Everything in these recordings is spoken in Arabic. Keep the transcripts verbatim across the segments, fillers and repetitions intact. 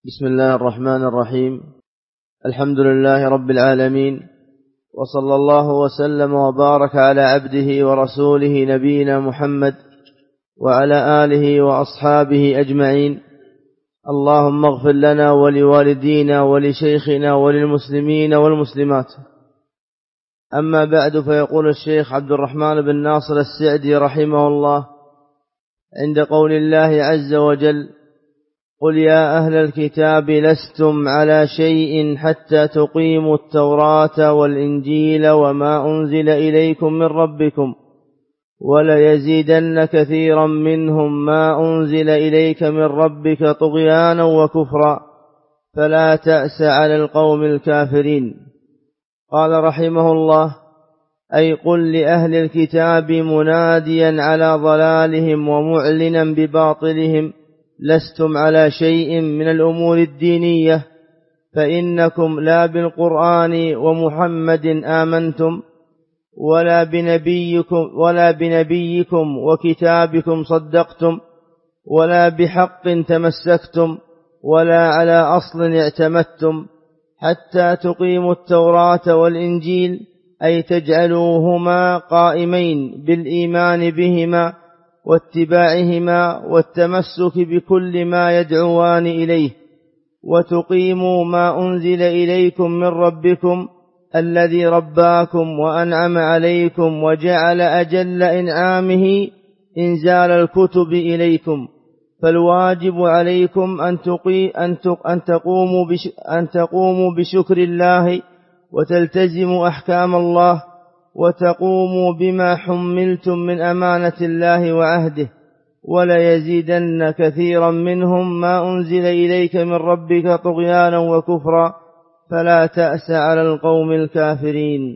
بسم الله الرحمن الرحيم. الحمد لله رب العالمين، وصلى الله وسلم وبارك على عبده ورسوله نبينا محمد وعلى آله وأصحابه أجمعين. اللهم اغفر لنا ولوالدينا ولشيخنا وللمسلمين والمسلمات. أما بعد، فيقول الشيخ عبد الرحمن بن ناصر السعدي رحمه الله عند قول الله عز وجل: قل يا أهل الكتاب لستم على شيء حتى تقيموا التوراة والإنجيل وما أنزل إليكم من ربكم وليزيدن كثيرا منهم ما أنزل إليك من ربك طغيانا وكفرا فلا تأس على القوم الكافرين. قال رحمه الله: أي قل لأهل الكتاب مناديا على ضلالهم ومعلنا بباطلهم: لستم على شيء من الأمور الدينية، فإنكم لا بالقرآن ومحمد آمنتم ولا بنبيكم, ولا بنبيكم وكتابكم صدقتم ولا بحق تمسكتم ولا على أصل اعتمدتم حتى تقيموا التوراة والإنجيل، أي تجعلوهما قائمين بالإيمان بهما واتباعهما والتمسك بكل ما يدعوان إليه، وتقيموا ما أنزل إليكم من ربكم الذي رباكم وأنعم عليكم وجعل أجل إنعامه إنزال الكتب إليكم. فالواجب عليكم أن, أن, تقوموا بش أن تقوموا بشكر الله وتلتزموا أحكام الله وتقوموا بما حملتم من أمانة الله وعهده، ولا يزيدن كثيرا منهم ما أنزل إليك من ربك طغيانا وكفرا فلا تأس على القوم الكافرين.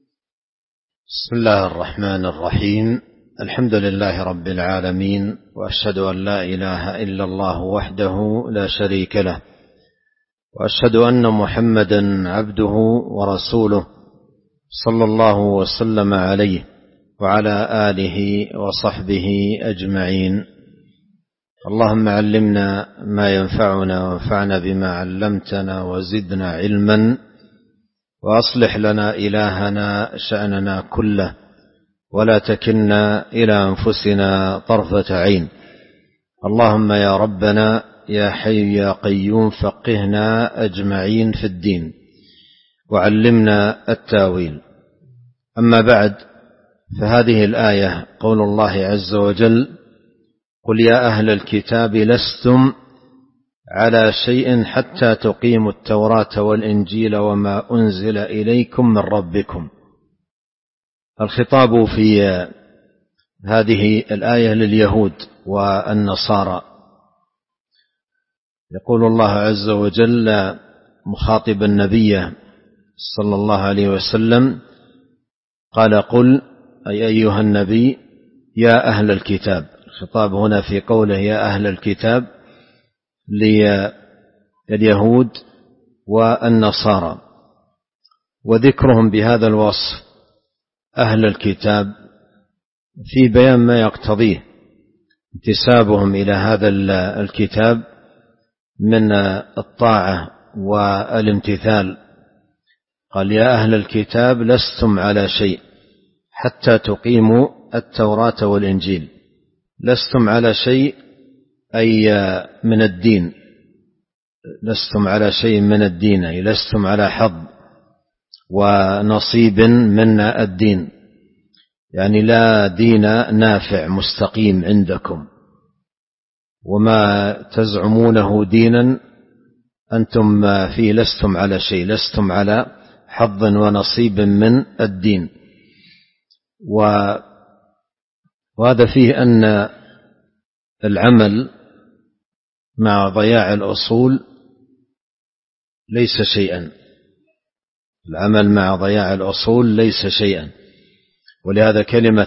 بسم الله الرحمن الرحيم. الحمد لله رب العالمين، وأشهد أن لا إله إلا الله وحده لا شريك له، وأشهد أن محمدا عبده ورسوله صلى الله وسلم عليه وعلى آله وصحبه أجمعين. اللهم علمنا ما ينفعنا وانفعنا بما علمتنا وزدنا علما، وأصلح لنا إلهنا شأننا كله، ولا تكلنا إلى أنفسنا طرفة عين. اللهم يا ربنا يا حي يا قيوم فقهنا أجمعين في الدين وعلمنا التاويل. أما بعد، فهذه الآية قول الله عز وجل: قل يا أهل الكتاب لستم على شيء حتى تقيموا التوراة والإنجيل وما أنزل إليكم من ربكم. الخطاب في هذه الآية لليهود والنصارى. يقول الله عز وجل مخاطبا النبي صلى الله عليه وسلم، قال: قل أي أيها النبي يا أهل الكتاب. الخطاب هنا في قوله يا أهل الكتاب لليهود والنصارى، وذكرهم بهذا الوصف أهل الكتاب في بيان ما يقتضيه انتسابهم إلى هذا الكتاب من الطاعة والامتثال. قال: يا أهل الكتاب لستم على شيء حتى تقيموا التوراة والإنجيل. لستم على شيء أي من الدين، لستم على شيء من الدين، أي لستم على حظ ونصيب من الدين، يعني لا دين نافع مستقيم عندكم، وما تزعمونه دينا أنتم فيه لستم على شيء، لستم على حظ ونصيب من الدين. وهذا فيه أن العمل مع ضياع الأصول ليس شيئا، العمل مع ضياع الأصول ليس شيئا. ولهذا كلمة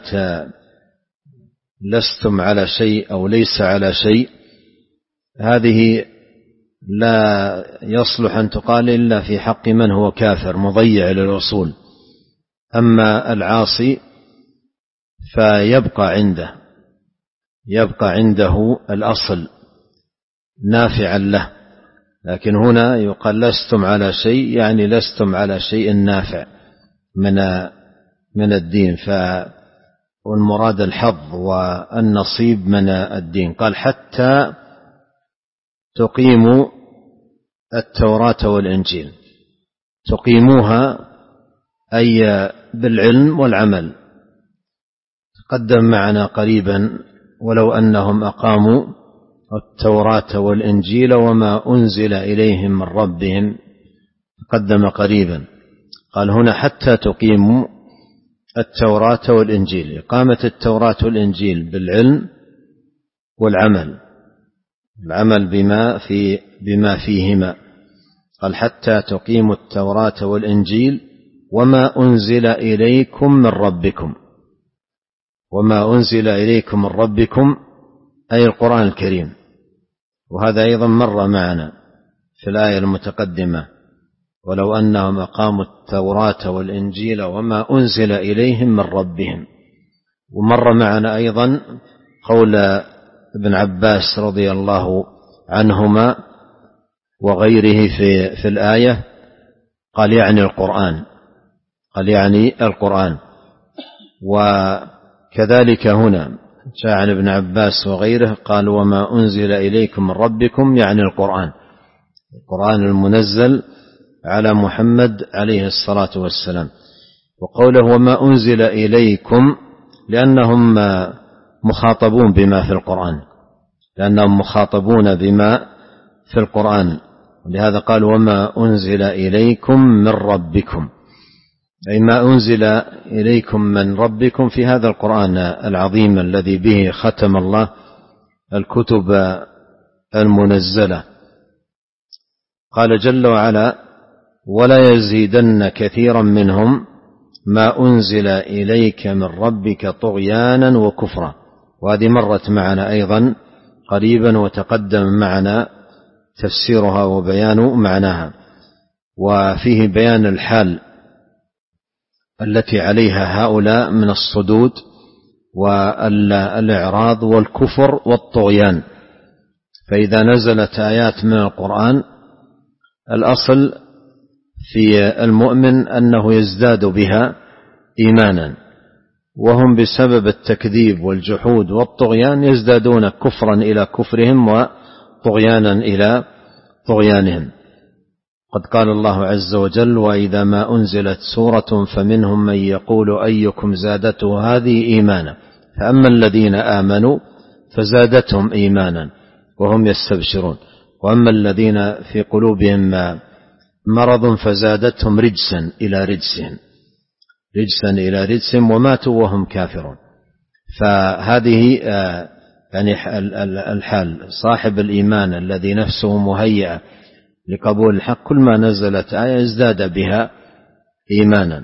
لستم على شيء أو ليس على شيء هذه لا يصلح أن تقال إلا في حق من هو كافر مضيع للأصول. أما العاصي فيبقى عنده يبقى عنده الأصل نافعا له، لكن هنا يقال لستم على شيء، يعني لستم على شيء نافع من من الدين، فالمراد الحظ والنصيب من الدين. قال حتى تقيموا التوراة والإنجيل، تقيموها أي بالعلم والعمل. تقدم معنا قريبا ولو أنهم أقاموا التوراة والإنجيل وما أنزل إليهم من ربهم، تقدم قريبا. قال هنا حتى تقيموا التوراة والإنجيل، إقامة التوراة والإنجيل بالعلم والعمل، العمل بما في بما فيهما. قال حتى تقيموا التوراة والإنجيل وما أنزل إليكم من ربكم. وما أنزل إليكم من ربكم أي القرآن الكريم، وهذا أيضا مر معنا في الآية المتقدمة ولو أنهم أقاموا التوراة والإنجيل وما أنزل إليهم من ربهم. ومر معنا أيضا قول ابن عباس رضي الله عنهما وغيره في, في الآية، قال يعني القرآن، قال يعني القرآن. وكذلك هنا جاء عن ابن عباس وغيره قال وما أنزل إليكم من ربكم يعني القرآن، القرآن المنزل على محمد عليه الصلاة والسلام. وقوله وما أنزل إليكم لأنهم مخاطبون بما في القرآن، لأنهم مخاطبون بما في القرآن، لهذا قال وما أنزل إليكم من ربكم، أي ما أنزل إليكم من ربكم في هذا القرآن العظيم الذي به ختم الله الكتب المنزلة. قال جل وعلا ولا يزيدن كثيرا منهم ما أنزل إليك من ربك طغيانا وكفرا. وهذه مرت معنا أيضا قريبا وتقدم معنا تفسيرها وبيان معناها، وفيه بيان الحال التي عليها هؤلاء من الصدود والإعراض والكفر والطغيان. فإذا نزلت آيات من القرآن الأصل في المؤمن أنه يزداد بها إيمانا، وهم بسبب التكذيب والجحود والطغيان يزدادون كفرا إلى كفرهم وطغيانا إلى طغيانهم. قد قال الله عز وجل وإذا ما أنزلت سورة فمنهم من يقول أيكم زادته هذه إيمانا فأما الذين آمنوا فزادتهم إيمانا وهم يستبشرون وأما الذين في قلوبهم مرض فزادتهم رجسا إلى رجسهم رجسا إلى رجسهم وماتوا وهم كافرون. فهذه يعني الحال صاحب الإيمان الذي نفسه مهيئة لقبول الحق كل ما نزلت آية ازداد بها إيمانا،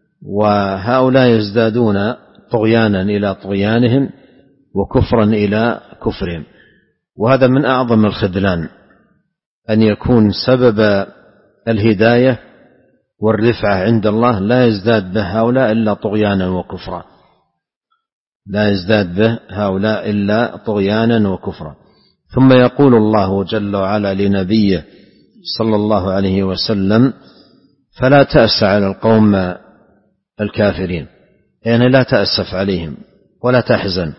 وهؤلاء يزدادون طغيانا إلى طغيانهم وكفرا إلى كفرهم. وهذا من أعظم الخذلان أن يكون سبب الهداية والرفعة عند الله لا يزداد به هؤلاء إلا طغيانا وكفرا، لا يزداد به هؤلاء إلا طغيانا وكفرا. ثم يقول الله جل وعلا لنبيه صلى الله عليه وسلم فلا تأس على القوم الكافرين، يعني لا تأسف عليهم ولا تحزن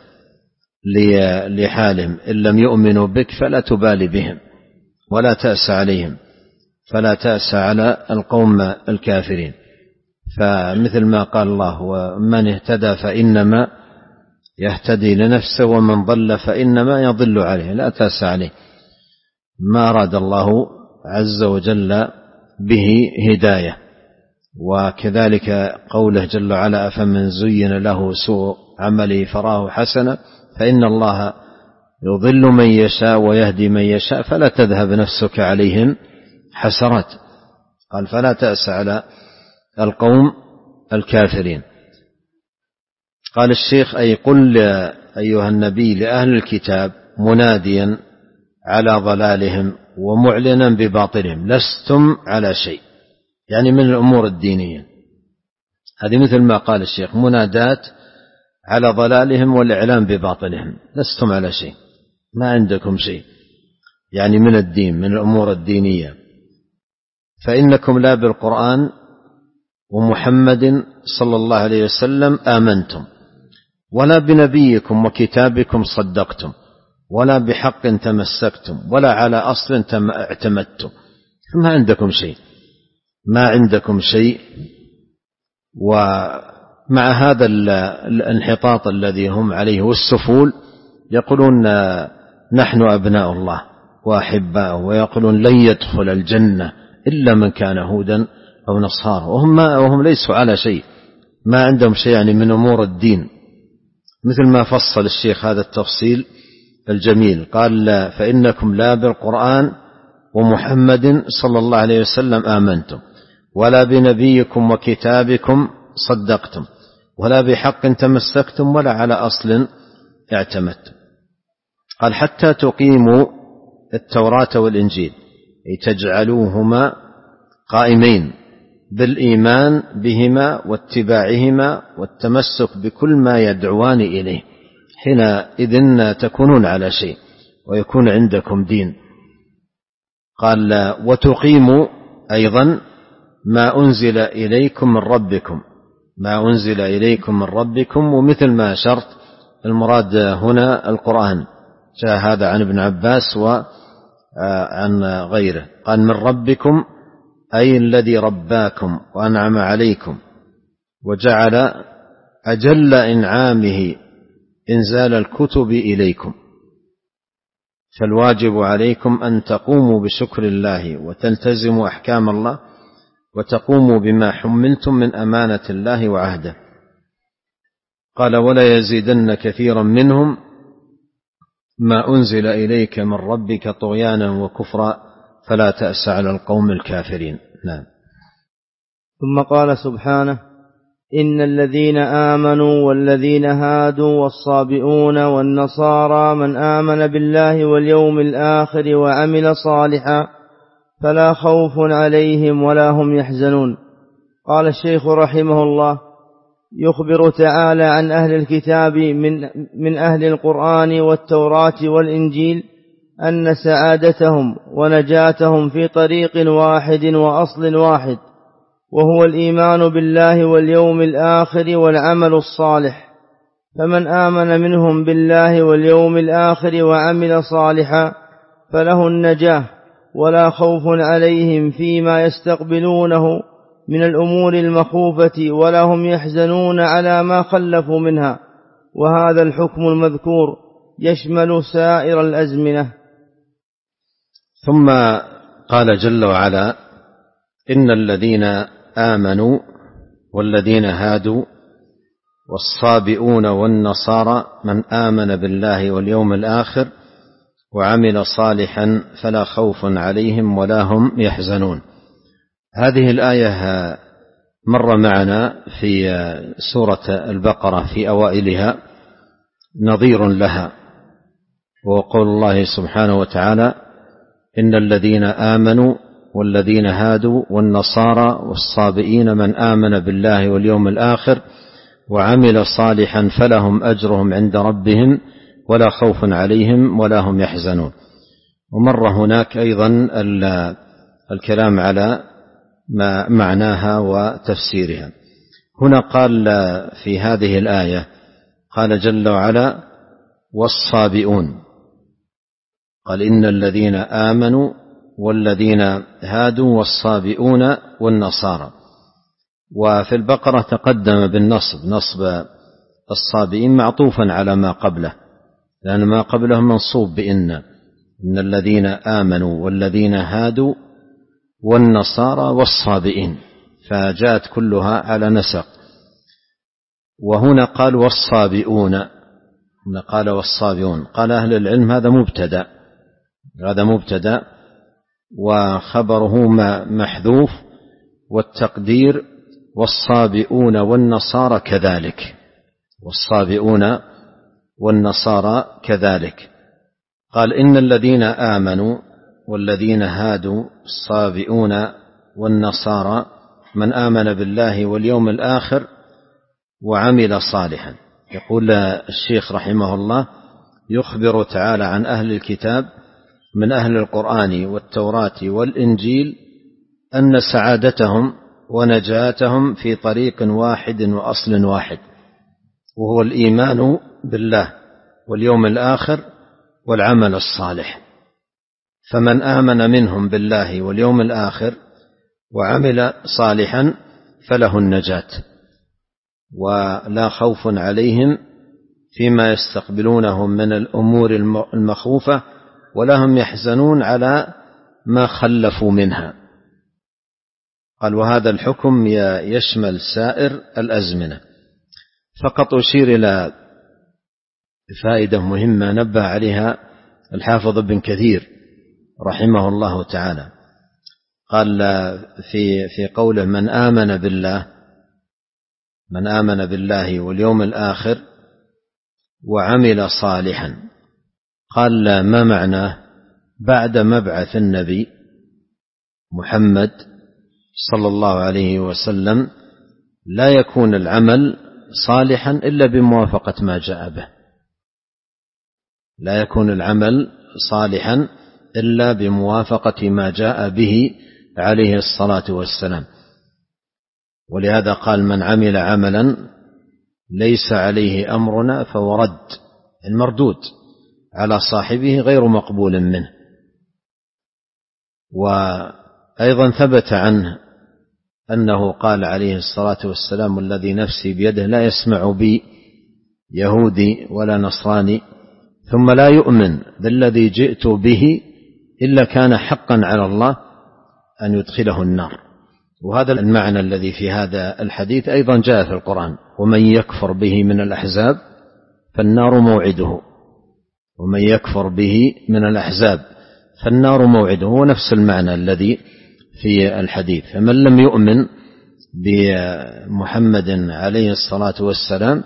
لحالهم، إن لم يؤمنوا بك فلا تبالي بهم ولا تأس عليهم، فلا تأس على القوم الكافرين. فمثل ما قال الله ومن اهتدى فإنما يهتدي لنفسه ومن ضل فإنما يضل عليه، لا تأس عليه. ما أراد الله عز وجل به هداية. وكذلك قوله جل وعلا أفمن زين له سوء عمله فراه حسنا فإن الله يضل من يشاء ويهدي من يشاء فلا تذهب نفسك عليهم حسرات. قال فلا تأس على القوم الكافرين. قال الشيخ أي قل أيها النبي لأهل الكتاب مناديا على ضلالهم ومعلنا بباطلهم لستم على شيء، يعني من الأمور الدينية. هذه مثل ما قال الشيخ منادات على ضلالهم والإعلام بباطلهم، لستم على شيء، ما عندكم شيء. يعني من الدين، من الأمور الدينية. فإنكم لا بالقرآن ومحمد صلى الله عليه وسلم آمنتم، ولا بنبيكم وكتابكم صدقتم، ولا بحق تمسكتم، ولا على أصل اعتمدتم. فما عندكم شيء، ما عندكم شيء. ومع هذا الانحطاط الذي هم عليه والسفول يقولون نحن أبناء الله وأحباؤه، ويقولون لن يدخل الجنة إلا من كان هودا أو نصارى، وهم, وهم ليسوا على شيء، ما عندهم شيء يعني من أمور الدين. مثل ما فصل الشيخ هذا التفصيل الجميل، قال فإنكم لا بالقرآن ومحمد صلى الله عليه وسلم آمنتم، ولا بنبيكم وكتابكم صدقتم، ولا بحق تمسكتم، ولا على أصل اعتمدتم. قال حتى تقيموا التوراة والإنجيل، أي تجعلوهما قائمين بالإيمان بهما واتباعهما والتمسك بكل ما يدعوان إليه، حينئذ تكونون على شيء ويكون عندكم دين. قال وتقيموا أيضا ما أنزل إليكم من ربكم، ما أنزل إليكم من ربكم، ومثل ما شرط المراد هنا القرآن، جاء هذا عن ابن عباس وعن غيره. قال من ربكم أي الذي رباكم وأنعم عليكم وجعل أجل إنعامه إنزال الكتب إليكم، فالواجب عليكم أن تقوموا بشكر الله وتلتزموا أحكام الله وتقوموا بما حملتم من أمانة الله وعهده. قال ولا يزيدن كثيرا منهم ما أنزل إليك من ربك طغيانا وكفرا فلا تأس على القوم الكافرين. نعم. ثم قال سبحانه إن الذين آمنوا والذين هادوا والصابئون والنصارى من آمن بالله واليوم الآخر وعمل صالحا فلا خوف عليهم ولا هم يحزنون. قال الشيخ رحمه الله يخبر تعالى عن أهل الكتاب من, من أهل القرآن والتوراة والإنجيل أن سعادتهم ونجاتهم في طريق واحد وأصل واحد، وهو الإيمان بالله واليوم الآخر والعمل الصالح. فمن آمن منهم بالله واليوم الآخر وعمل صالحا فله النجاة ولا خوف عليهم فيما يستقبلونه من الأمور المخوفة ولا هم يحزنون على ما خلفوا منها. وهذا الحكم المذكور يشمل سائر الأزمنة. ثم قال جل وعلا إن الذين آمنوا والذين هادوا والصابئون والنصارى من آمن بالله واليوم الآخر وعمل صالحا فلا خوف عليهم ولا هم يحزنون. هذه الآية مر معنا في سورة البقرة في أوائلها نظير لها، وقول الله سبحانه وتعالى إن الذين آمنوا والذين هادوا والنصارى والصابئين من آمن بالله واليوم الآخر وعمل صالحا فلهم أجرهم عند ربهم ولا خوف عليهم ولا هم يحزنون. ومر هناك أيضا الكلام على ما معناها وتفسيرها. هنا قال في هذه الآية قال جل وعلا والصابئون، قال إن الذين آمنوا والذين هادوا والصابئون والنصارى. وفي البقرة تقدم بالنصب، نصب الصابئين معطوفا على ما قبله، لأن ما قبله منصوب بإن إن الذين آمنوا والذين هادوا والنصارى والصابئين، فجاءت كلها على نسق. وهنا قال والصابئون، هنا قال والصابئون. قال أهل العلم هذا مبتدأ، هذا مبتدأ وخبره محذوف، والتقدير والصابئون والنصارى كذلك، والصابئون والنصارى كذلك. قال إن الذين آمنوا والذين هادوا الصابئون والنصارى من آمن بالله واليوم الآخر وعمل صالحا. يقول الشيخ رحمه الله يخبر تعالى عن أهل الكتاب من أهل القرآن والتوراة والإنجيل أن سعادتهم ونجاتهم في طريق واحد وأصل واحد، وهو الإيمان بالله واليوم الآخر والعمل الصالح. فمن آمن منهم بالله واليوم الآخر وعمل صالحا فله النجاة، ولا خوف عليهم فيما يستقبلونه من الأمور المخوفة، ولا هم يحزنون على ما خلفوا منها. قال: وهذا الحكم يشمل سائر الأزمنة. فقط أشير إلى فائدة مهمة نبه عليها الحافظ ابن كثير رحمه الله تعالى. قال في في قوله: من آمن بالله من آمن بالله واليوم الآخر وعمل صالحا. قال: ما معناه؟ بعد مبعث النبي محمد صلى الله عليه وسلم لا يكون العمل صالحا إلا بموافقة ما جاء به، لا يكون العمل صالحا إلا بموافقة ما جاء به عليه الصلاة والسلام. ولهذا قال: من عمل عملا ليس عليه أمرنا فهو رد، المردود على صاحبه غير مقبول منه. وأيضا ثبت عنه أنه قال عليه الصلاة والسلام: والذي نفسي بيده لا يسمع بي يهودي ولا نصراني ثم لا يؤمن بالذي جئت به إلا كان حقا على الله أن يدخله النار. وهذا المعنى الذي في هذا الحديث أيضا جاء في القرآن: ومن يكفر به من الأحزاب فالنار موعده. ومن يكفر به من الأحزاب فالنار موعده، هو نفس المعنى الذي في الحديث. فمن لم يؤمن بمحمد عليه الصلاة والسلام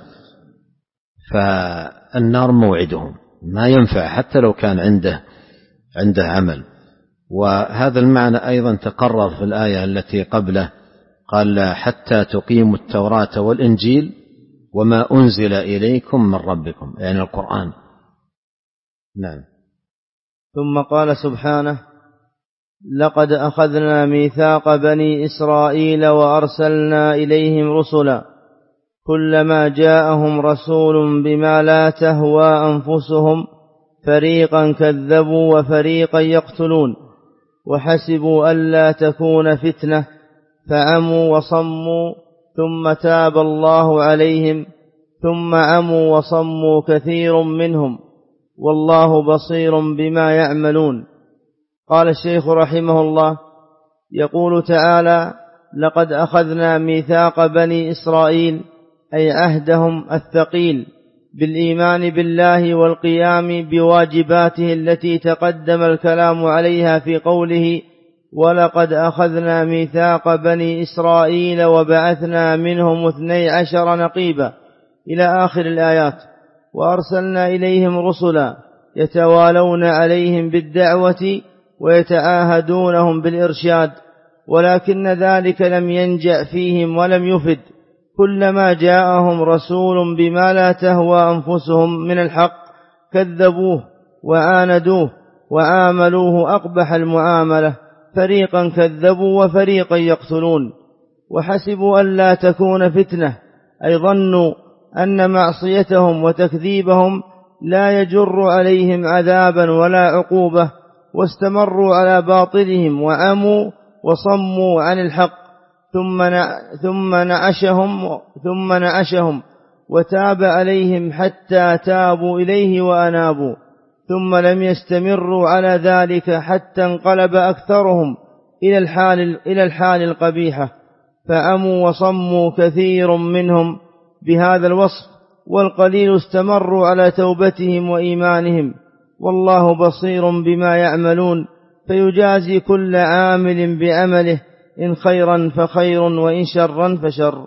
فالنار موعده، ما ينفع حتى لو كان عنده عنده عمل. وهذا المعنى أيضا تقرر في الآية التي قبله، قال: حتى تقيموا التوراة والإنجيل وما أنزل إليكم من ربكم، يعني القرآن. نعم. ثم قال سبحانه: لقد أخذنا ميثاق بني إسرائيل وأرسلنا إليهم رسلا كلما جاءهم رسول بما لا تهوى أنفسهم فريقا كذبوا وفريقا يقتلون وحسبوا ألا تكون فتنة فعموا وصموا ثم تاب الله عليهم ثم عموا وصموا كثير منهم والله بصير بما يعملون. قال الشيخ رحمه الله: يقول تعالى: لقد أخذنا ميثاق بني إسرائيل، أي عهدهم الثقيل بالإيمان بالله والقيام بواجباته التي تقدم الكلام عليها في قوله: ولقد أخذنا ميثاق بني إسرائيل وبعثنا منهم اثني عشر نقيبا إلى آخر الآيات. وأرسلنا إليهم رسلا يتوالون عليهم بالدعوة ويتعاهدونهم بالإرشاد، ولكن ذلك لم ينجع فيهم ولم يفد. كلما جاءهم رسول بما لا تهوى أنفسهم من الحق كذبوه وعاندوه وعاملوه أقبح المعاملة، فريقا كذبوا وفريقا يقتلون. وحسبوا ألا تكون فتنة، أي ظنوا أن معصيتهم وتكذيبهم لا يجر عليهم عذابا ولا عقوبة، واستمروا على باطلهم وعموا وصموا عن الحق، ثم ثم نعشهم ثم نعشهم وتاب عليهم حتى تابوا إليه وأنابوا، ثم لم يستمروا على ذلك حتى انقلب أكثرهم إلى الحال إلى الحال القبيحة، فعموا وصموا كثير منهم بهذا الوصف، والقليل استمروا على توبتهم وإيمانهم، والله بصير بما يعملون، فيجازي كل عامل بعمله، إن خيرا فخير وإن شرا فشر.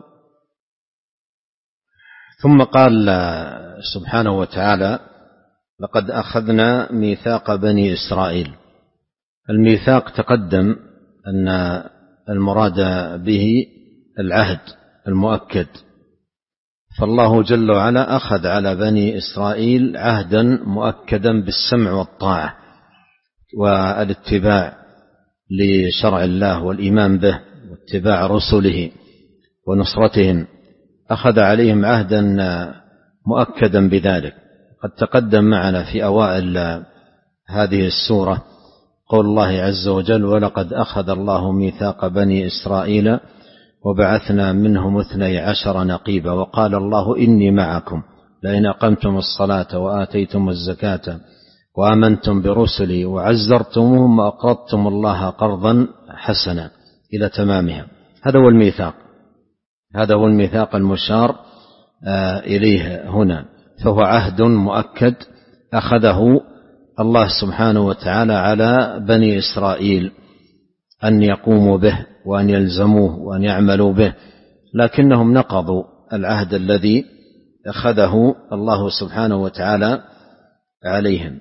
ثم قال سبحانه وتعالى: لقد أخذنا ميثاق بني إسرائيل. الميثاق تقدم أن المراد به العهد المؤكد، فالله جل وعلا أخذ على بني إسرائيل عهدا مؤكدا بالسمع والطاعة، والاتباع لشرع الله والإيمان به واتباع رسله ونصرتهم، أخذ عليهم عهدا مؤكدا بذلك. قد تقدم معنا في أوائل هذه السورة قول الله عز وجل: ولقد أخذ الله ميثاق بني إسرائيل وبعثنا منهم اثني عشر نقيبا وقال الله إني معكم لئن أقمتم الصلاة وآتيتم الزكاة وآمنتم برسلي وعزرتموهم وأقرضتم الله قرضا حسنا إلى تمامها. هذا هو الميثاق، هذا هو الميثاق المشار إليه هنا، فهو عهد مؤكد أخذه الله سبحانه وتعالى على بني إسرائيل أن يقوموا به وأن يلزموه وأن يعملوا به، لكنهم نقضوا العهد الذي أخذه الله سبحانه وتعالى عليهم.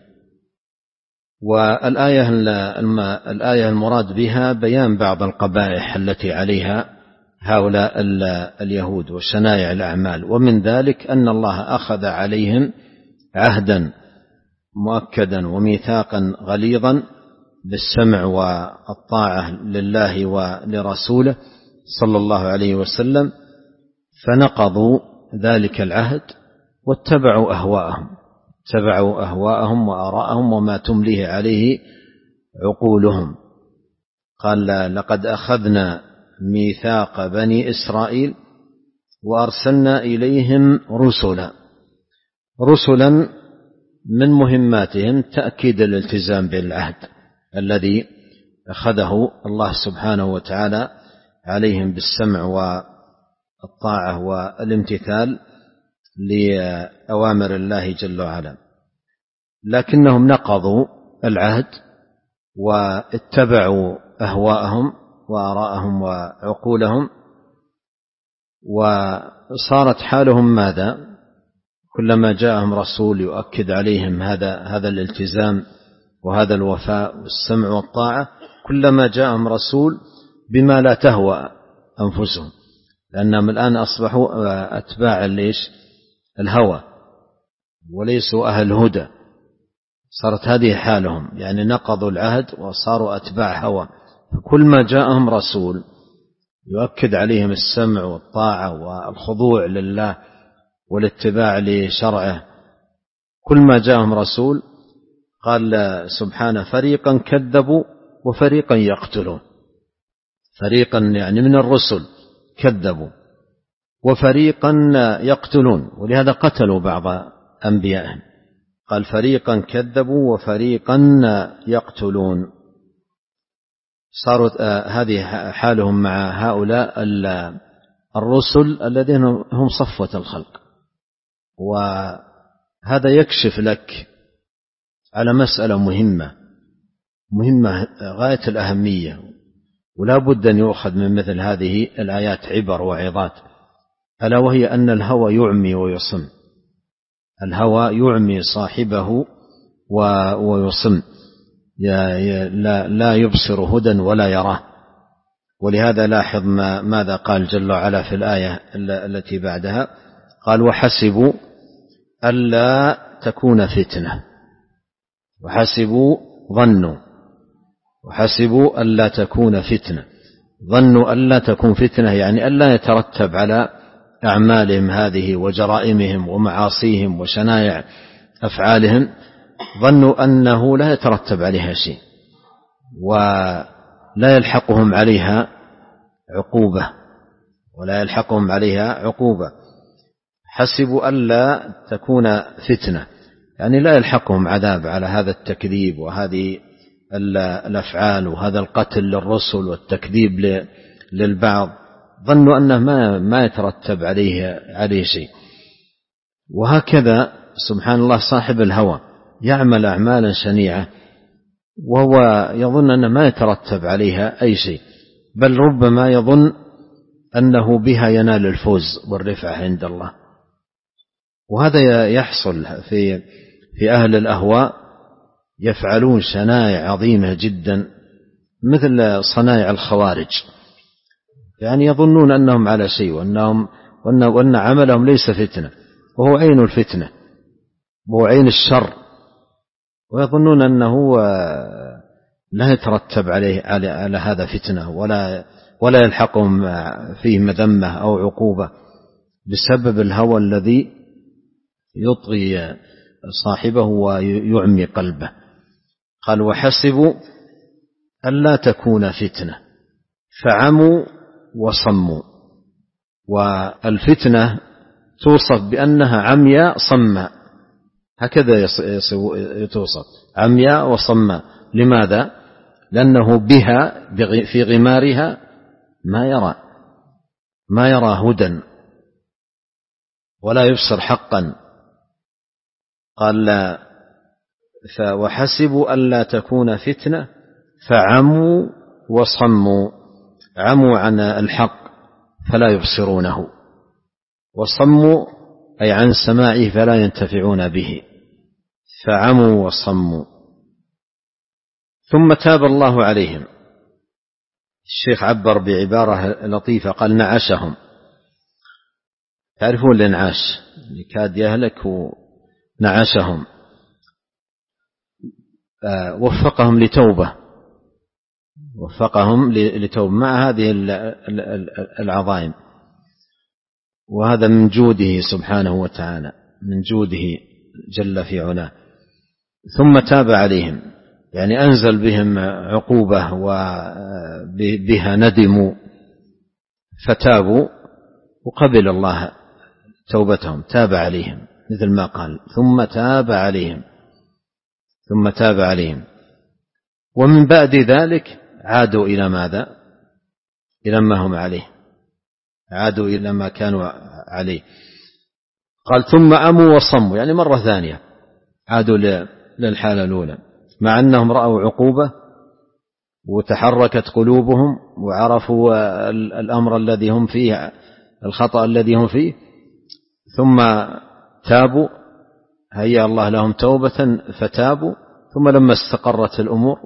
والآية الآية المراد بها بيان بعض القبائح التي عليها هؤلاء اليهود وشنائع الأعمال، ومن ذلك أن الله أخذ عليهم عهدا مؤكدا وميثاقا غليظا بالسمع والطاعة لله ولرسوله صلى الله عليه وسلم، فنقضوا ذلك العهد واتبعوا أهواءهم اتبعوا أهواءهم وآراءهم وما تمليه عليه عقولهم. قال: لقد أخذنا ميثاق بني إسرائيل وأرسلنا إليهم رسلا. رسلا من مهماتهم تأكيد الالتزام بالعهد الذي أخذه الله سبحانه وتعالى عليهم بالسمع والطاعة والامتثال لأوامر الله جل وعلا، لكنهم نقضوا العهد واتبعوا أهواءهم وآراءهم وعقولهم، وصارت حالهم ماذا؟ كلما جاءهم رسول يؤكد عليهم هذا هذا الالتزام وهذا الوفاء والسمع والطاعة، كلما جاءهم رسول بما لا تهوى أنفسهم، لأنهم الآن أصبحوا أتباع ليش؟ الهوى، وليسوا أهل الهدى. صارت هذه حالهم، يعني نقضوا العهد وصاروا أتباع هوى، فكل ما جاءهم رسول يؤكد عليهم السمع والطاعة والخضوع لله والاتباع لشرعه، كل ما جاءهم رسول قال سبحانه: فريقا كذبوا وفريقا يقتلون. فريقا يعني من الرسل كذبوا، وفريقا يقتلون، ولهذا قتلوا بعض أنبيائهم. قال: فريقا كذبوا وفريقا يقتلون. صارت هذه حالهم مع هؤلاء الرسل الذين هم صفوة الخلق. وهذا يكشف لك على مسألة مهمة مهمة غاية الأهمية، ولا بد أن يؤخذ من مثل هذه الآيات عبر وعظات، ألا وهي أن الهوى يعمي ويصم. الهوى يعمي صاحبه ويصم، لا يبصر هدى ولا يراه. ولهذا لاحظ ما ماذا قال جل وعلا في الآية التي بعدها، قال: وحسبوا ألا تكون فتنة. وحسبوا ظنوا وحسبوا ألا تكون فتنة ظنوا ألا تكون فتنة، يعني ألا يترتب على أعمالهم هذه وجرائمهم ومعاصيهم وشنائع أفعالهم، ظنوا أنه لا يترتب عليها شيء ولا يلحقهم عليها عقوبة ولا يلحقهم عليها عقوبة حسبوا ألا تكون فتنة، يعني لا يلحقهم عذاب على هذا التكذيب وهذه الأفعال وهذا القتل للرسل والتكذيب للبعض، ظنوا أنه ما ما يترتب عليه عليه شيء. وهكذا سبحان الله صاحب الهوى يعمل أعمالا شنيعة وهو يظن أنه ما يترتب عليها أي شيء، بل ربما يظن أنه بها ينال الفوز والرفعة عند الله. وهذا يحصل في في أهل الأهواء، يفعلون شنائع عظيمة جدا مثل صنائع الخوارج، يعني يظنون أنهم على شيء وأنهم وأن عملهم ليس فتنة، وهو عين الفتنة وهو عين الشر، ويظنون أنه لا يترتب عليه على, على هذا فتنة ولا ولا يلحقهم فيه مذمة أو عقوبة بسبب الهوى الذي يطغي صاحبه ويعمي قلبه. قال وحسبوا ألا تكون فتنة فعموا وصموا. والفتنة توصف بأنها عمياء صماء، هكذا توصف عمياء وصماء. لماذا؟ لأنه بها في غمارها ما يرى ما يرى هدى ولا يبصر حقا. قال لا وحسبوا ألا تكون فتنة فعموا وصموا. عموا عن الحق فلا يبصرونه، وصموا أي عن سماعه فلا ينتفعون به، فعموا وصموا. ثم تاب الله عليهم. الشيخ عبر بعبارة لطيفة قال نعشهم. تعرفون الانعاش اللي كاد يهلك ونعشهم. وفقهم لتوبة وفقهم لتوبة مع هذه العظائم، وهذا من جوده سبحانه وتعالى، من جوده جل في علاه. ثم تاب عليهم يعني أنزل بهم عقوبة وبها ندموا فتابوا وقبل الله توبتهم، تاب عليهم مثل ما قال ثم تاب عليهم ثم تاب عليهم. ومن بعد ذلك عادوا إلى ماذا؟ إلى ما هم عليه، عادوا إلى ما كانوا عليه. قال ثم عموا وصموا يعني مرة ثانية عادوا للحالة الأولى، مع أنهم رأوا عقوبة وتحركت قلوبهم وعرفوا الأمر الذي هم فيه، الخطأ الذي هم فيه، ثم تابوا، هيأ الله لهم توبة فتابوا. ثم لما استقرت الأمور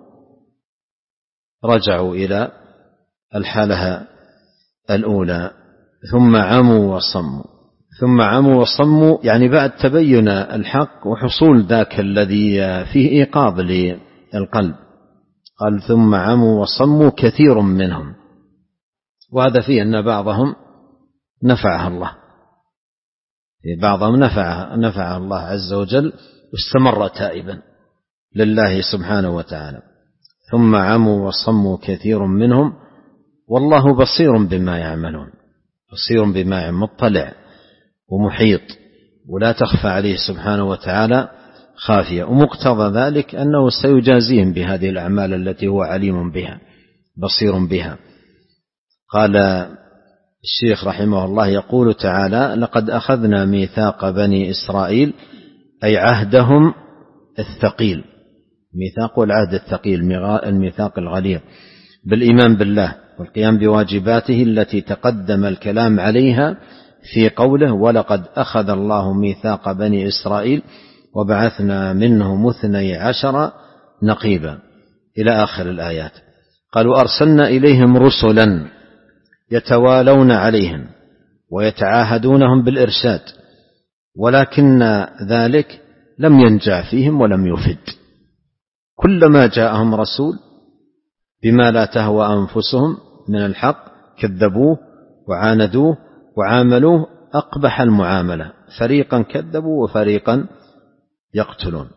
رجعوا إلى الحالة الأولى. ثم عموا وصموا. ثم عموا وصموا يعني بعد تبين الحق وحصول ذاك الذي فيه إيقاظ للقلب. قال ثم عموا وصموا كثير منهم. وهذا فيه أن بعضهم نفعه الله، بعضهم نفعه, نفعه الله عز وجل واستمر تائبا لله سبحانه وتعالى. ثم عموا وصموا كثير منهم والله بصير بما يعملون، بصير بما يعملون، مطلع ومحيط ولا تخفى عليه سبحانه وتعالى خافية. ومقتضى ذلك أنه سيجازيهم بهذه الأعمال التي هو عليم بها بصير بها. قال الشيخ رحمه الله يقول تعالى لقد أخذنا ميثاق بني إسرائيل أي عهدهم الثقيل، ميثاق العهد الثقيل الميثاق الغليظ بالإيمان بالله والقيام بواجباته التي تقدم الكلام عليها في قوله ولقد أخذ الله ميثاق بني إسرائيل وبعثنا منهم اثني عشر نقيبا إلى آخر الآيات. قالوا أرسلنا إليهم رسلا يتوالون عليهم ويتعاهدونهم بالإرشاد ولكن ذلك لم ينجع فيهم ولم يفد. كلما جاءهم رسول بما لا تهوى أنفسهم من الحق كذبوه وعاندوه وعاملوه أقبح المعاملة، فريقا كذبوا وفريقا يقتلون.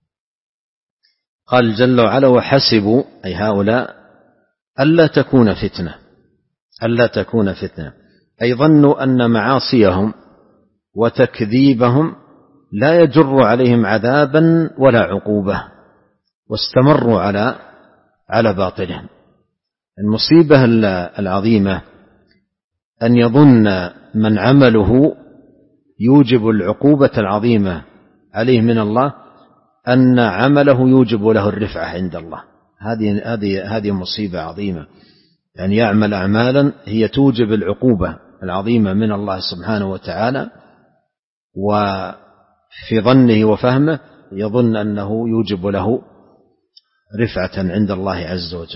قال جل وعلا وحسبوا أي هؤلاء ألا تكون فتنة، ألا تكون فتنة أي ظنوا أن معاصيهم وتكذيبهم لا يجر عليهم عذابا ولا عقوبة واستمروا على على باطلهم. المصيبة العظيمة أن يظن من عمله يوجب العقوبة العظيمة عليه من الله أن عمله يوجب له الرفعة عند الله. هذه هذه هذه مصيبة عظيمة، يعني يعمل أعمالا هي توجب العقوبة العظيمة من الله سبحانه وتعالى، وفي ظنه وفهمه يظن أنه يوجب له رفعة عند الله عز وجل.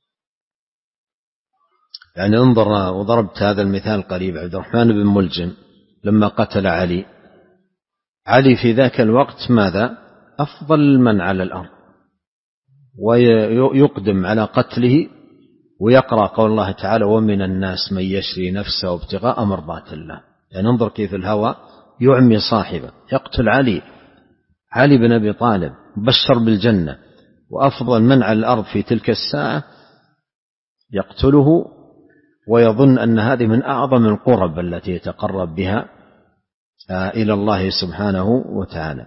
يعني انظر، وضربت هذا المثال قريب، عبد الرحمن بن ملجم لما قتل علي، علي في ذاك الوقت ماذا؟ أفضل من على الأرض، ويقدم على قتله، ويقرأ قول الله تعالى: ومن الناس من يشري نفسه ابتغاء مرضات الله. يعني انظر كيف الهوى يعمي صاحبه. يقتل علي علي بن أبي طالب بشر بالجنة، وأفضل من على الأرض في تلك الساعة يقتله، ويظن أن هذه من أعظم القرب التي يتقرب بها إلى الله سبحانه وتعالى.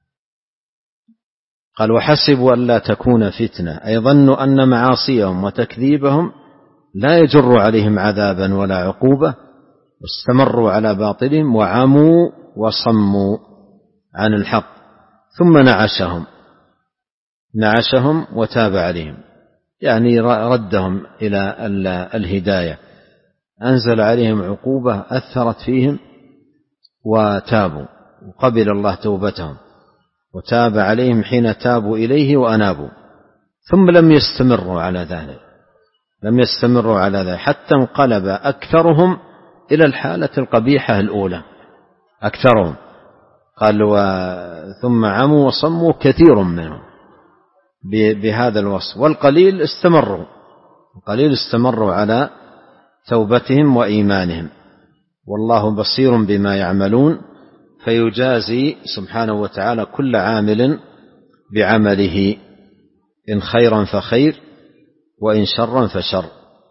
قال: وحسبوا أن لا تكون فتنة، أي ظنوا أن معاصيهم وتكذيبهم لا يجر عليهم عذابا ولا عقوبة، واستمروا على باطلهم وعموا وصموا عن الحق، ثم نعشهم نعشهم وتاب عليهم، يعني ردهم إلى الهداية، أنزل عليهم عقوبة أثرت فيهم وتابوا، وقبل الله توبتهم وتاب عليهم حين تابوا إليه وأنابوا. ثم لم يستمروا على ذلك لم يستمروا على ذلك حتى انقلب أكثرهم إلى الحالة القبيحة الأولى. أكثرهم قال: ثم عموا وصموا كثير منهم بهذا الوصف، والقليل استمروا القليل استمروا على توبتهم وإيمانهم. والله بصير بما يعملون، فيجازي سبحانه وتعالى كل عامل بعمله، إن خيرا فخير وإن شرا فشر.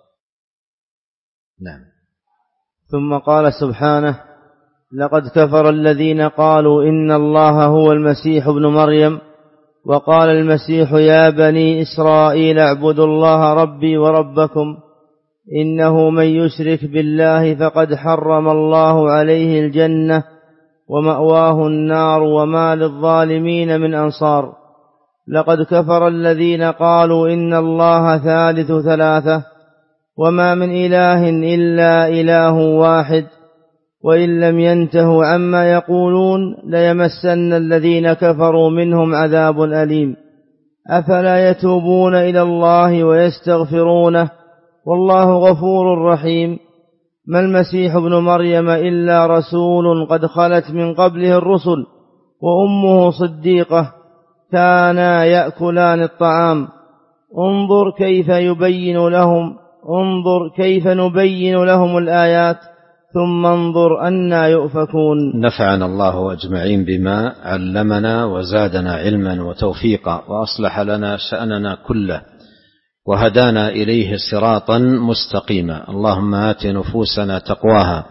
نعم. ثم قال سبحانه: لقد كفر الذين قالوا إن الله هو المسيح ابن مريم، وقال المسيح: يا بني إسرائيل اعبدوا الله ربي وربكم، إنه من يشرك بالله فقد حرم الله عليه الجنة ومأواه النار وما للظالمين من أنصار. لقد كفر الذين قالوا إن الله ثالث ثلاثة، وما من إله إلا إله واحد، وإن لم ينتهوا عما يقولون ليمسن الذين كفروا منهم عذاب أليم. أفلا يتوبون إلى الله ويستغفرونه والله غفور رحيم. ما المسيح ابن مريم إلا رسول قد خلت من قبله الرسل وأمه صديقة، كانا يأكلان الطعام. انظر كيف يبين لهم انظر كيف نبين لهم الآيات ثم انظر أنى يؤفكون. نفعنا الله أجمعين بما علمنا وزادنا علما وتوفيقا، وأصلح لنا شأننا كله، وهدانا إليه صراطا مستقيما. اللهم آت نفوسنا تقواها،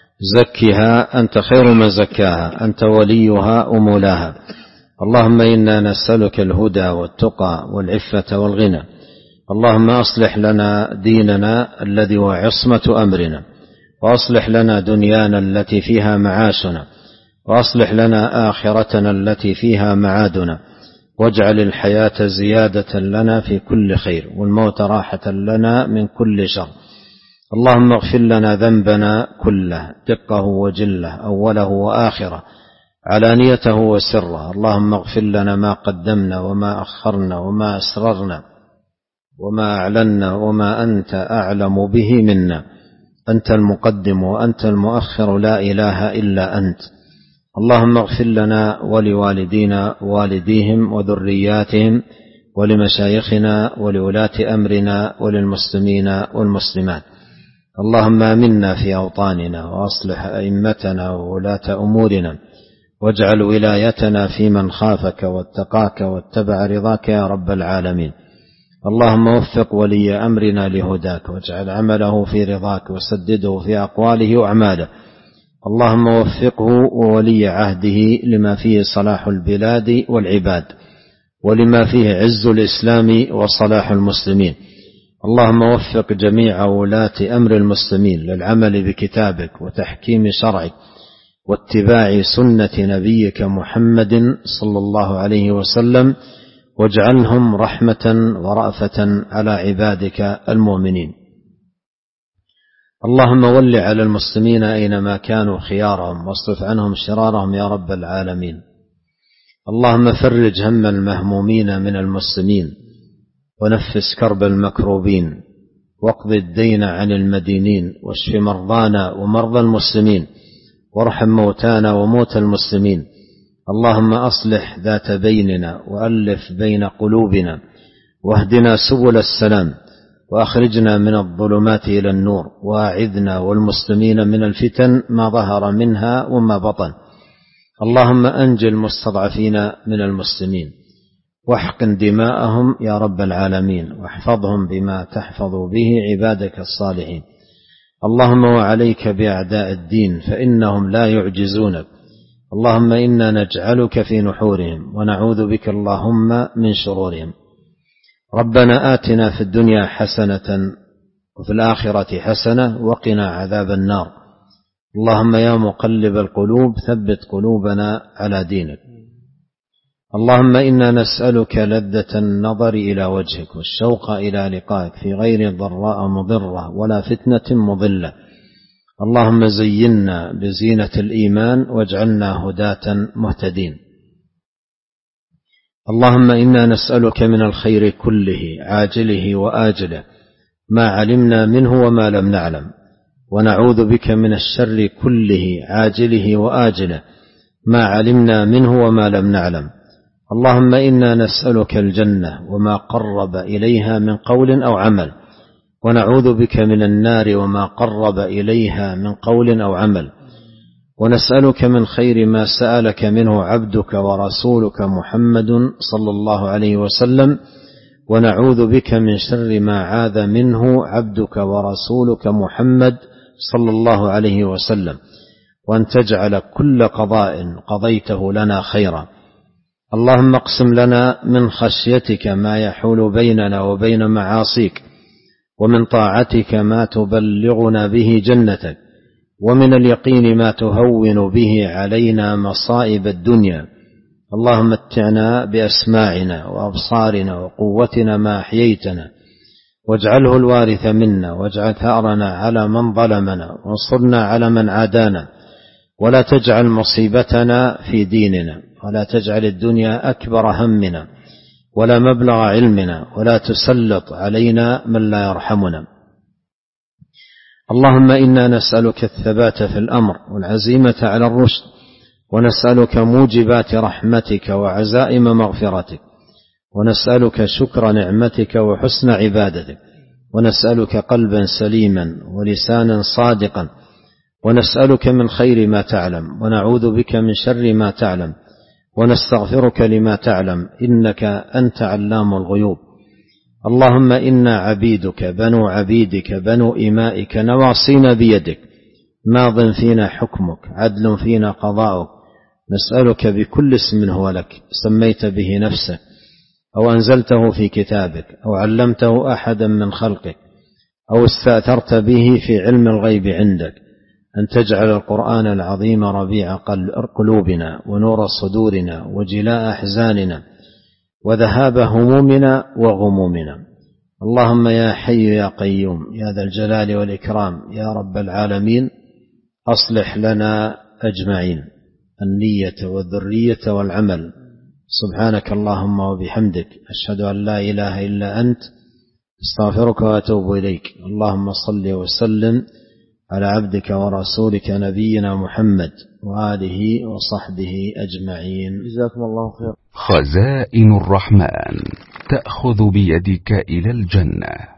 زكها أنت خير من زكاها، أنت وليها ومولاها. اللهم إنا نسألك الهدى والتقى والعفة والغنى. اللهم أصلح لنا ديننا الذي هو عصمة أمرنا، وأصلح لنا دنيانا التي فيها معاشنا، وأصلح لنا آخرتنا التي فيها معادنا، واجعل الحياة زيادة لنا في كل خير، والموت راحة لنا من كل شر. اللهم اغفر لنا ذنبنا كله، دقه وجله، أوله وآخره، علانيته وسره. اللهم اغفر لنا ما قدمنا وما أخرنا وما أسررنا وما أعلنا وما أنت أعلم به منا. أنت المقدم وأنت المؤخر، لا إله إلا أنت. اللهم اغفر لنا ولوالدينا ووالديهم وذرياتهم ولمشايخنا ولولاة أمرنا وللمسلمين والمسلمات. اللهم آمنا في أوطاننا، وأصلح أئمتنا وولاة أمورنا، واجعل ولايتنا في من خافك واتقاك واتبع رضاك يا رب العالمين. اللهم وفق ولي أمرنا لهداك، واجعل عمله في رضاك، وسدده في أقواله وأعماله. اللهم وفقه وولي عهده لما فيه صلاح البلاد والعباد، ولما فيه عز الإسلام وصلاح المسلمين. اللهم وفق جميع ولاة أمر المسلمين للعمل بكتابك وتحكيم شرعك واتباع سنة نبيك محمد صلى الله عليه وسلم، واجعلهم رحمة ورأفة على عبادك المؤمنين. اللهم ول على المسلمين أينما كانوا خيارهم، واصرف عنهم شرارهم يا رب العالمين. اللهم فرج هم المهمومين من المسلمين، ونفس كرب المكروبين، واقض الدين عن المدينين، واشف مرضانا ومرضى المسلمين، وارحم موتانا وموتى المسلمين. اللهم أصلح ذات بيننا، وألف بين قلوبنا، واهدنا سبل السلام، وأخرجنا من الظلمات إلى النور، وأعذنا والمسلمين من الفتن ما ظهر منها وما بطن. اللهم أنج المستضعفين من المسلمين، واحقن دماءهم يا رب العالمين، واحفظهم بما تحفظ به عبادك الصالحين. اللهم وعليك بأعداء الدين فإنهم لا يعجزونك. اللهم إنا نجعلك في نحورهم ونعوذ بك اللهم من شرورهم. ربنا آتنا في الدنيا حسنة وفي الآخرة حسنة وقنا عذاب النار. اللهم يا مقلب القلوب ثبت قلوبنا على دينك. اللهم إنا نسألك لذة النظر إلى وجهك والشوق إلى لقائك في غير ضراء مضرة ولا فتنة مضلة. اللهم زينا بزينة الإيمان واجعلنا هداة مهتدين. اللهم إنا نسألك من الخير كله عاجله وآجله ما علمنا منه وما لم نعلم، ونعوذ بك من الشر كله عاجله وآجله ما علمنا منه وما لم نعلم. اللهم إنا نسألك الجنة وما قرب إليها من قول أو عمل، ونعوذ بك من النار وما قرب إليها من قول أو عمل، ونسألك من خير ما سألك منه عبدك ورسولك محمد صلى الله عليه وسلم، ونعوذ بك من شر ما عاذ منه عبدك ورسولك محمد صلى الله عليه وسلم، وأن تجعل كل قضاء قضيته لنا خيرا. اللهم اقسم لنا من خشيتك ما يحول بيننا وبين معاصيك، ومن طاعتك ما تبلغنا به جنتك، ومن اليقين ما تهون به علينا مصائب الدنيا. اللهم متعنا بأسماعنا وأبصارنا وقوتنا ما أحييتنا، واجعله الوارث منا، واجعل ثأرنا على من ظلمنا، وانصرنا على من عادانا، ولا تجعل مصيبتنا في ديننا، ولا تجعل الدنيا أكبر همنا ولا مبلغ علمنا، ولا تسلط علينا من لا يرحمنا. اللهم إنا نسألك الثبات في الأمر والعزيمة على الرشد، ونسألك موجبات رحمتك وعزائم مغفرتك، ونسألك شكر نعمتك وحسن عبادتك، ونسألك قلبا سليما ولسانا صادقا، ونسألك من خير ما تعلم، ونعوذ بك من شر ما تعلم، ونستغفرك لما تعلم، إنك أنت علام الغيوب. اللهم إنا عبيدك بنو عبيدك بنو إمائك نواصينا بيدك، ماض فينا حكمك، عدل فينا قضاؤك. نسألك بكل اسم هو لك سميت به نفسك، أو أنزلته في كتابك، أو علمته أحدا من خلقك، أو استأثرت به في علم الغيب عندك، أن تجعل القرآن العظيم ربيع قلوبنا ونور صدورنا وجلاء أحزاننا وذهاب همومنا وغمومنا. اللهم يا حي يا قيوم يا ذا الجلال والإكرام يا رب العالمين، أصلح لنا أجمعين النية والذرية والعمل. سبحانك اللهم وبحمدك، أشهد أن لا إله إلا أنت، استغفرك وأتوب إليك. اللهم صل وسلم على عبدك ورسولك نبينا محمد وآله وصحبه أجمعين. جزاكم الله خير. خزائن الرحمن تأخذ بيدك إلى الجنة.